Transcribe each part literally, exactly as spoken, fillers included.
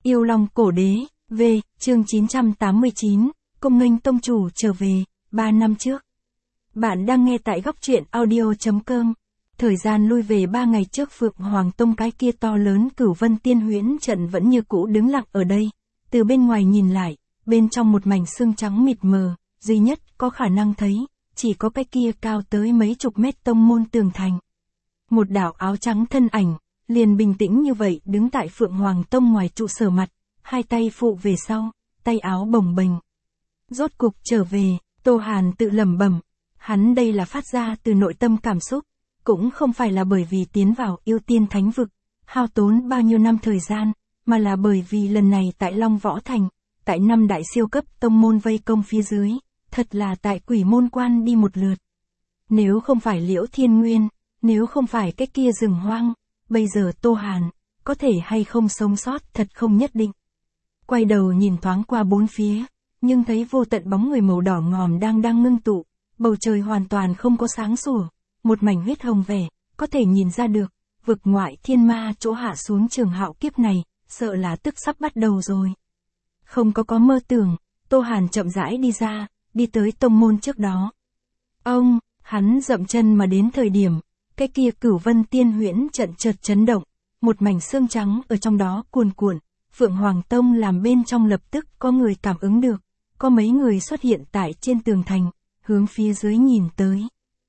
Yêu Long Cổ Đế, V, chương chín trăm tám mươi chín, Công nghênh tông chủ trở về, ba năm trước. Bạn đang nghe tại góc truyện audio.com. Thời gian lui về ba ngày trước, Phượng Hoàng Tông cái kia to lớn Cửu Vân Tiên Huyễn trận vẫn như cũ đứng lặng ở đây. Từ bên ngoài nhìn lại, bên trong một mảnh sương trắng mịt mờ, duy nhất có khả năng thấy, chỉ có cái kia cao tới mấy chục mét tông môn tường thành. Một đạo áo trắng thân ảnh, liền bình tĩnh như vậy đứng tại Phượng Hoàng Tông ngoài trụ sở mặt, hai tay phụ về sau, tay áo bồng bềnh. Rốt cục trở về, Tô Hàn tự lẩm bẩm, hắn đây là phát ra từ nội tâm cảm xúc, cũng không phải là bởi vì tiến vào yêu tiên thánh vực, hao tốn bao nhiêu năm thời gian, mà là bởi vì lần này tại Long Võ Thành, tại năm đại siêu cấp tông môn vây công phía dưới, thật là tại Quỷ Môn Quan đi một lượt. Nếu không phải Liễu Thiên Nguyên, nếu không phải cái kia rừng hoang, bây giờ Tô Hàn, có thể hay không sống sót thật không nhất định. Quay đầu nhìn thoáng qua bốn phía, nhưng thấy vô tận bóng người màu đỏ ngòm đang đang ngưng tụ, bầu trời hoàn toàn không có sáng sủa, một mảnh huyết hồng vẻ, có thể nhìn ra được, vực ngoại thiên ma chỗ hạ xuống trường hạo kiếp này, sợ là tức sắp bắt đầu rồi. Không có có mơ tưởng, Tô Hàn chậm rãi đi ra, đi tới tông môn trước đó. Ông, hắn dậm chân mà đến thời điểm, cái kia Cửu Vân Tiên Huyễn trận chợt chấn động, một mảnh xương trắng ở trong đó cuồn cuộn, Phượng Hoàng Tông làm bên trong lập tức có người cảm ứng được, có mấy người xuất hiện tại trên tường thành, hướng phía dưới nhìn tới.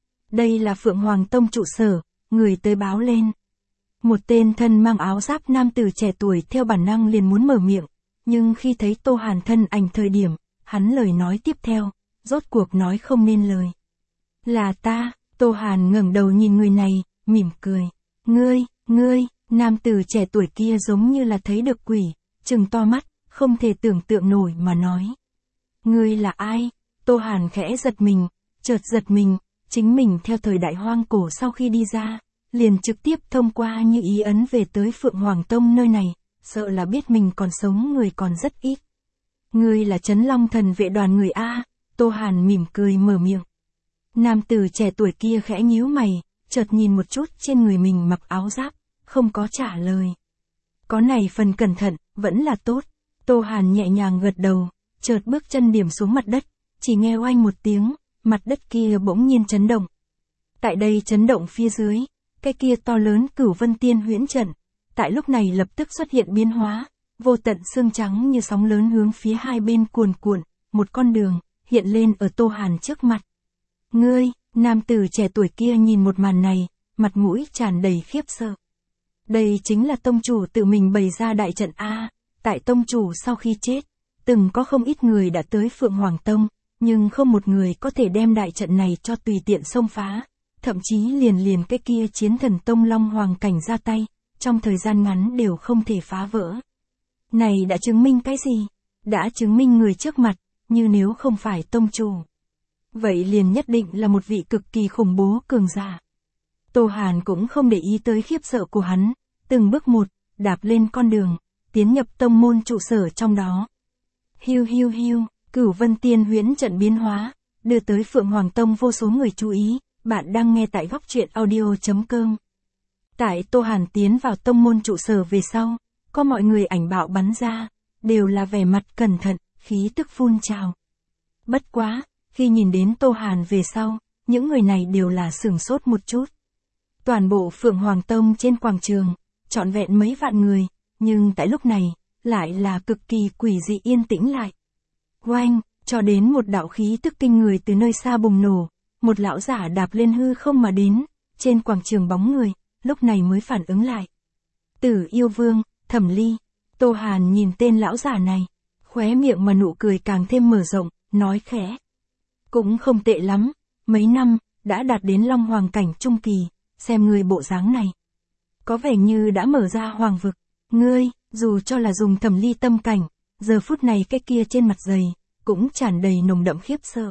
Đây là Phượng Hoàng Tông trụ sở, người tới báo lên. Một tên thân mang áo giáp nam tử trẻ tuổi theo bản năng liền muốn mở miệng, nhưng khi thấy Tô Hàn thân ảnh thời điểm, hắn lời nói tiếp theo, rốt cuộc nói không nên lời. Là ta. Tô Hàn ngẩng đầu nhìn người này, mỉm cười. Ngươi, ngươi, nam tử trẻ tuổi kia giống như là thấy được quỷ, trừng to mắt, không thể tưởng tượng nổi mà nói. Ngươi là ai? Tô Hàn khẽ giật mình, chợt giật mình, chính mình theo thời đại hoang cổ sau khi đi ra, liền trực tiếp thông qua như ý ấn về tới Phượng Hoàng Tông nơi này, sợ là biết mình còn sống người còn rất ít. Ngươi là Trấn Long Thần Vệ đoàn người A, Tô Hàn mỉm cười mở miệng. Nam tử trẻ tuổi kia khẽ nhíu mày, chợt nhìn một chút trên người mình mặc áo giáp, không có trả lời. Có này phần cẩn thận, vẫn là tốt. Tô Hàn nhẹ nhàng gật đầu, chợt bước chân điểm xuống mặt đất, chỉ nghe oanh một tiếng, mặt đất kia bỗng nhiên chấn động. Tại đây chấn động phía dưới, cái kia to lớn Cửu Vân Tiên Huyễn trận, tại lúc này lập tức xuất hiện biến hóa, vô tận xương trắng như sóng lớn hướng phía hai bên cuồn cuộn, một con đường hiện lên ở Tô Hàn trước mặt. Ngươi, nam tử trẻ tuổi kia nhìn một màn này, mặt mũi tràn đầy khiếp sợ. Đây chính là tông chủ tự mình bày ra đại trận A, tại tông chủ sau khi chết, từng có không ít người đã tới Phượng Hoàng Tông, nhưng không một người có thể đem đại trận này cho tùy tiện xông phá, thậm chí liền liền cái kia chiến thần tông Long Hoàng cảnh ra tay, trong thời gian ngắn đều không thể phá vỡ. Này đã chứng minh cái gì? Đã chứng minh người trước mặt, như nếu không phải tông chủ, vậy liền nhất định là một vị cực kỳ khủng bố cường giả. Tô Hàn cũng không để ý tới khiếp sợ của hắn, từng bước một, đạp lên con đường, tiến nhập tông môn trụ sở trong đó. Hiu hiu hiu, Cửu Vân Tiên Huyễn trận biến hóa, đưa tới Phượng Hoàng Tông vô số người chú ý, bạn đang nghe tại góc truyện audio.com. Tại Tô Hàn tiến vào tông môn trụ sở về sau, có mọi người ảnh bạo bắn ra, đều là vẻ mặt cẩn thận, khí tức phun trào. Bất quá, khi nhìn đến Tô Hàn về sau, những người này đều là sửng sốt một chút. Toàn bộ Phượng Hoàng Tông trên quảng trường, trọn vẹn mấy vạn người, nhưng tại lúc này, lại là cực kỳ quỷ dị yên tĩnh lại. Oanh, cho đến một đạo khí tức kinh người từ nơi xa bùng nổ, một lão giả đạp lên hư không mà đến, trên quảng trường bóng người, lúc này mới phản ứng lại. Tử Yêu Vương, Thẩm Ly. Tô Hàn nhìn tên lão giả này, khóe miệng mà nụ cười càng thêm mở rộng, nói khẽ. Cũng không tệ lắm, mấy năm, đã đạt đến Long Hoàng cảnh trung kỳ, xem người bộ dáng này. Có vẻ như đã mở ra hoàng vực, ngươi, dù cho là dùng Thẩm Ly tâm cảnh, giờ phút này cái kia trên mặt dày, cũng tràn đầy nồng đậm khiếp sợ.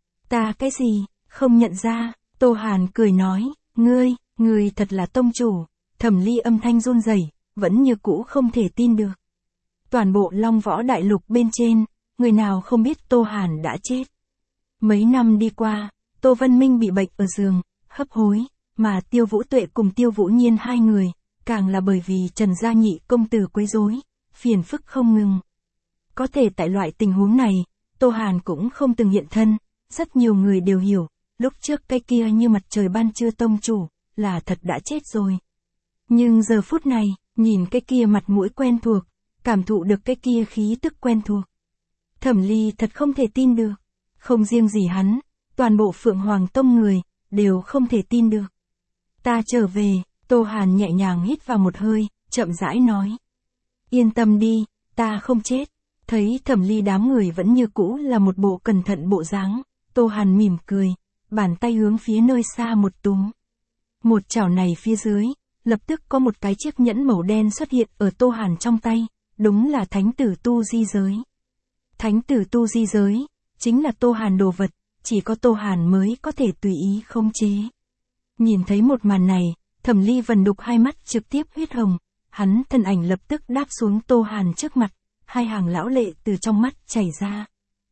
Ta cái gì, không nhận ra, Tô Hàn cười nói, ngươi, ngươi thật là tông chủ. Thẩm Ly âm thanh run rẩy, vẫn như cũ không thể tin được. Toàn bộ Long Võ Đại Lục bên trên, người nào không biết Tô Hàn đã chết. Mấy năm đi qua, Tô Vân Minh bị bệnh ở giường, hấp hối, mà Tiêu Vũ Tuệ cùng Tiêu Vũ Nhiên hai người, càng là bởi vì Trần Gia Nhị công tử quấy rối, phiền phức không ngừng. Có thể tại loại tình huống này, Tô Hàn cũng không từng hiện thân, rất nhiều người đều hiểu, lúc trước cái kia như mặt trời ban trưa tông chủ, là thật đã chết rồi. Nhưng giờ phút này, nhìn cái kia mặt mũi quen thuộc, cảm thụ được cái kia khí tức quen thuộc. Thẩm Ly thật không thể tin được, không riêng gì hắn, toàn bộ Phượng Hoàng Tông người, đều không thể tin được. Ta trở về, Tô Hàn nhẹ nhàng hít vào một hơi, chậm rãi nói. Yên tâm đi, ta không chết. Thấy Thẩm Ly đám người vẫn như cũ là một bộ cẩn thận bộ dáng, Tô Hàn mỉm cười, bàn tay hướng phía nơi xa một túm. Một chảo này phía dưới, lập tức có một cái chiếc nhẫn màu đen xuất hiện ở Tô Hàn trong tay, đúng là thánh tử tu di giới. Thánh tử tu di giới, chính là Tô Hàn đồ vật, chỉ có Tô Hàn mới có thể tùy ý khống chế. Nhìn thấy một màn này, Thẩm Ly Vân đục hai mắt trực tiếp huyết hồng, hắn thân ảnh lập tức đáp xuống Tô Hàn trước mặt, hai hàng lão lệ từ trong mắt chảy ra.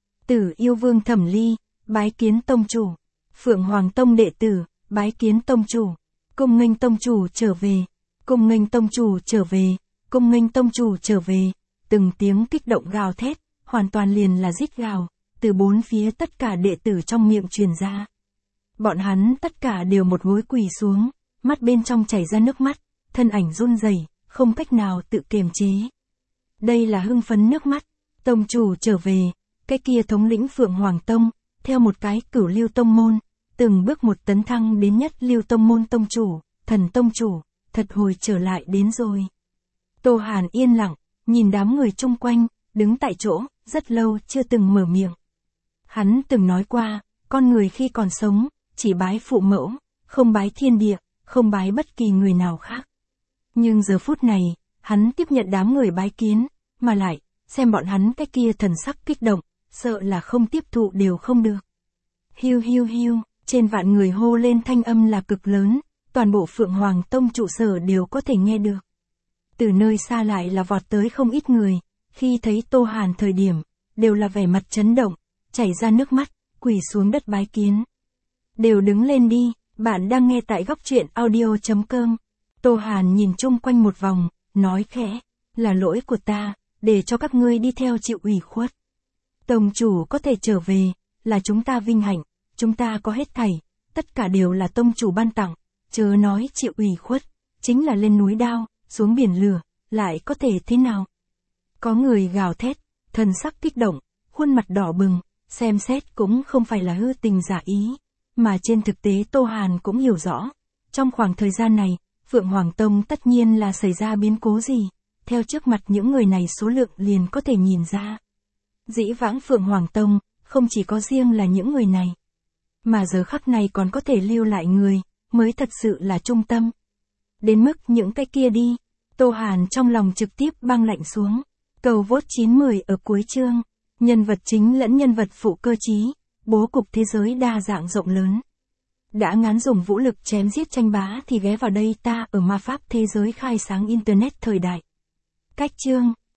Tử Yêu Vương Thẩm Ly, bái kiến tông chủ. Phượng Hoàng Tông đệ tử, bái kiến tông chủ. Cung nghênh tông chủ trở về. Cung nghênh tông chủ trở về. Cung nghênh tông chủ trở về. Từng tiếng kích động gào thét, hoàn toàn liền là rít gào, từ bốn phía tất cả đệ tử trong miệng truyền ra. Bọn hắn tất cả đều một gối quỳ xuống, mắt bên trong chảy ra nước mắt, thân ảnh run rẩy, không cách nào tự kiềm chế. Đây là hưng phấn nước mắt, tông chủ trở về, cái kia thống lĩnh Phượng Hoàng Tông, theo một cái cửu lưu tông môn, từng bước một tấn thăng đến nhất lưu tông môn tông chủ, thần tông chủ, thật hồi trở lại đến rồi. Tô Hàn yên lặng, nhìn đám người chung quanh, đứng tại chỗ, rất lâu chưa từng mở miệng. Hắn từng nói qua, con người khi còn sống, chỉ bái phụ mẫu, không bái thiên địa, không bái bất kỳ người nào khác. Nhưng giờ phút này, hắn tiếp nhận đám người bái kiến, mà lại, xem bọn hắn cái kia thần sắc kích động, sợ là không tiếp thụ đều không được. Hiu hiu hiu, trên vạn người hô lên thanh âm là cực lớn, toàn bộ Phượng Hoàng Tông trụ sở đều có thể nghe được. Từ nơi xa lại là vọt tới không ít người, khi thấy Tô Hàn thời điểm, đều là vẻ mặt chấn động, chảy ra nước mắt, quỳ xuống đất bái kiến. Đều đứng lên đi, bạn đang nghe tại góc truyện audio chấm com. Tô Hàn nhìn chung quanh một vòng, nói khẽ, là lỗi của ta, để cho các ngươi đi theo chịu ủy khuất. Tông chủ có thể trở về, là chúng ta vinh hạnh, chúng ta có hết thảy, tất cả đều là tông chủ ban tặng, chớ nói chịu ủy khuất, chính là lên núi đao, xuống biển lửa, lại có thể thế nào? Có người gào thét, thần sắc kích động, khuôn mặt đỏ bừng, xem xét cũng không phải là hư tình giả ý, mà trên thực tế Tô Hàn cũng hiểu rõ. Trong khoảng thời gian này, Phượng Hoàng Tông tất nhiên là xảy ra biến cố gì, theo trước mặt những người này số lượng liền có thể nhìn ra. Dĩ vãng Phượng Hoàng Tông, không chỉ có riêng là những người này, mà giờ khắc này còn có thể lưu lại người, mới thật sự là trung tâm. Đến mức những cái kia đi, Tô Hàn trong lòng trực tiếp băng lạnh xuống. Cầu vote chín mười ở cuối chương, nhân vật chính lẫn nhân vật phụ cơ trí, bố cục thế giới đa dạng rộng lớn. Đã ngán dùng vũ lực chém giết tranh bá thì ghé vào đây ta ở ma pháp thế giới khai sáng internet thời đại. Cách chương